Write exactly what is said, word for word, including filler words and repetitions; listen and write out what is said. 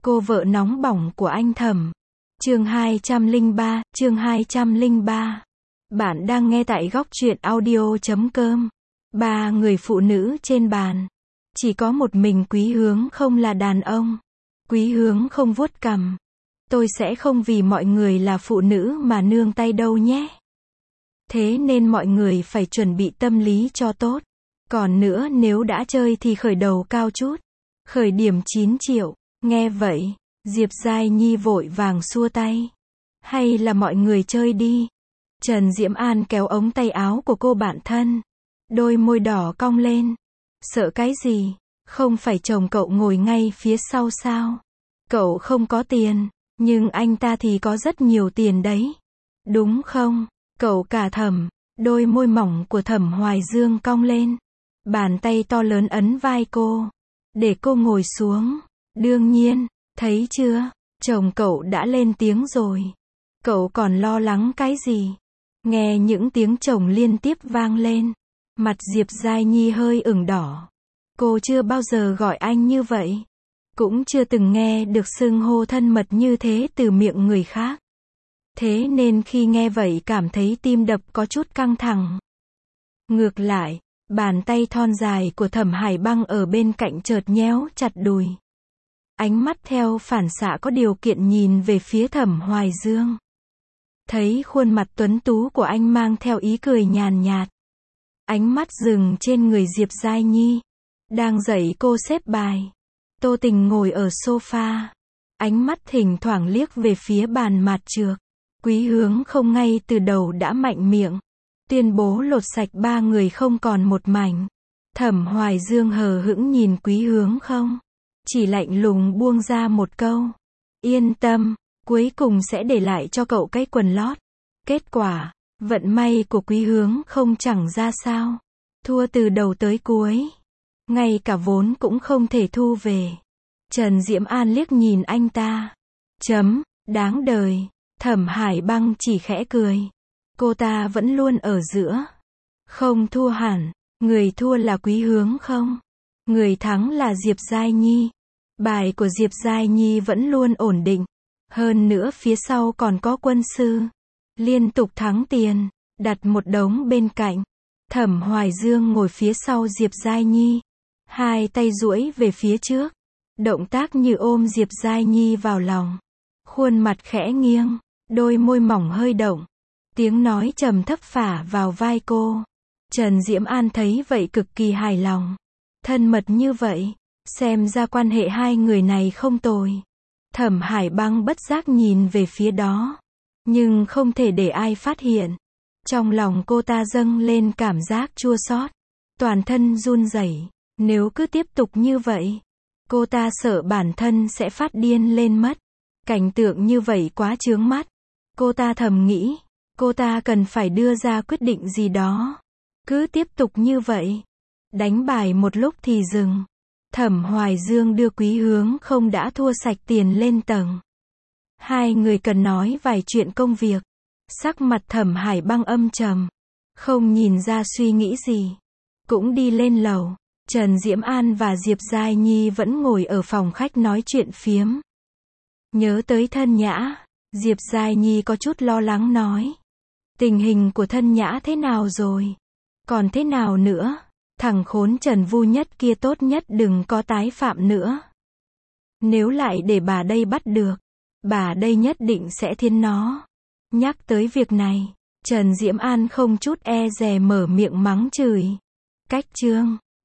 Cô vợ nóng bỏng của anh Thẩm. Chương hai trăm lẻ ba, chương hai trăm lẻ ba. Bạn đang nghe tại góc truyện audio chấm com. Ba người phụ nữ trên bàn. Chỉ có một mình Quý Hướng không là đàn ông. Quý Hướng không vuốt cằm. Tôi sẽ không vì mọi người là phụ nữ mà nương tay đâu nhé. Thế nên mọi người phải chuẩn bị tâm lý cho tốt. Còn nữa, nếu đã chơi thì khởi đầu cao chút. Khởi điểm chín triệu. Nghe vậy, Diệp Giai Nhi vội vàng xua tay. Hay là mọi người chơi đi. Trần Diễm An kéo ống tay áo của cô bạn thân. Đôi môi đỏ cong lên. Sợ cái gì? Không phải chồng cậu ngồi ngay phía sau sao? Cậu không có tiền, nhưng anh ta thì có rất nhiều tiền đấy. Đúng không? Cậu cả Thẩm. Đôi môi mỏng của Thẩm Hoài Dương cong lên. Bàn tay to lớn ấn vai cô. Để cô ngồi xuống. Đương nhiên, thấy chưa? Chồng cậu đã lên tiếng rồi. Cậu còn lo lắng cái gì? Nghe những tiếng chồng liên tiếp vang lên. Mặt Diệp Giai Nhi hơi ửng đỏ. Cô chưa bao giờ gọi anh như vậy. Cũng chưa từng nghe được xưng hô thân mật như thế từ miệng người khác. Thế nên khi nghe vậy cảm thấy tim đập có chút căng thẳng. Ngược lại, bàn tay thon dài của Thẩm Hải Băng ở bên cạnh chợt nhéo chặt đùi. Ánh mắt theo phản xạ có điều kiện nhìn về phía Thẩm Hoài Dương. Thấy khuôn mặt tuấn tú của anh mang theo ý cười nhàn nhạt. Ánh mắt dừng trên người Diệp Giai Nhi. Đang dạy cô xếp bài. Tô Tình ngồi ở sofa. Ánh mắt thỉnh thoảng liếc về phía bàn mạt trược. Quý Hướng không ngay từ đầu đã mạnh miệng. Tuyên bố lột sạch ba người không còn một mảnh. Thẩm Hoài Dương hờ hững nhìn Quý Hướng không. Chỉ lạnh lùng buông ra một câu. Yên tâm, cuối cùng sẽ để lại cho cậu cái quần lót. Kết quả, vận may của Quý Hướng không chẳng ra sao. Thua từ đầu tới cuối. Ngay cả vốn cũng không thể thu về. Trần Diễm An liếc nhìn anh ta. Chấm, đáng đời. Thẩm Hải Băng chỉ khẽ cười. Cô ta vẫn luôn ở giữa. Không thua hẳn. Người thua là Quý Hướng không? Người thắng là Diệp Giai Nhi. Bài của Diệp Giai Nhi vẫn luôn ổn định. Hơn nữa phía sau còn có quân sư. Liên tục thắng tiền. Đặt một đống bên cạnh. Thẩm Hoài Dương ngồi phía sau Diệp Giai Nhi. Hai tay duỗi về phía trước. Động tác như ôm Diệp Giai Nhi vào lòng. Khuôn mặt khẽ nghiêng. Đôi môi mỏng hơi động. Tiếng nói trầm thấp phả vào vai cô. Trần Diễm An thấy vậy cực kỳ hài lòng. Thân mật như vậy. Xem ra quan hệ hai người này không tồi. Thẩm Hải Băng bất giác nhìn về phía đó. Nhưng không thể để ai phát hiện. Trong lòng cô ta dâng lên cảm giác chua xót. Toàn thân run rẩy. Nếu cứ tiếp tục như vậy, cô ta sợ bản thân sẽ phát điên lên mất. Cảnh tượng như vậy quá chướng mắt. Cô ta thầm nghĩ, cô ta cần phải đưa ra quyết định gì đó. Cứ tiếp tục như vậy, đánh bài một lúc thì dừng. Thẩm Hoài Dương đưa Quý Hướng không đã thua sạch tiền lên tầng. Hai người cần nói vài chuyện công việc. Sắc mặt Thẩm Hải Băng âm trầm. Không nhìn ra suy nghĩ gì. Cũng đi lên lầu. Trần Diễm An và Diệp Giai Nhi vẫn ngồi ở phòng khách nói chuyện phiếm. Nhớ tới Thân Nhã, Diệp Giai Nhi có chút lo lắng nói. Tình hình của Thân Nhã thế nào rồi? Còn thế nào nữa? Thằng khốn Trần Vu Nhất kia tốt nhất đừng có tái phạm nữa. Nếu lại để bà đây bắt được, bà đây nhất định sẽ thiên nó. Nhắc tới việc này, Trần Diễm An không chút e dè mở miệng mắng chửi. Cách chương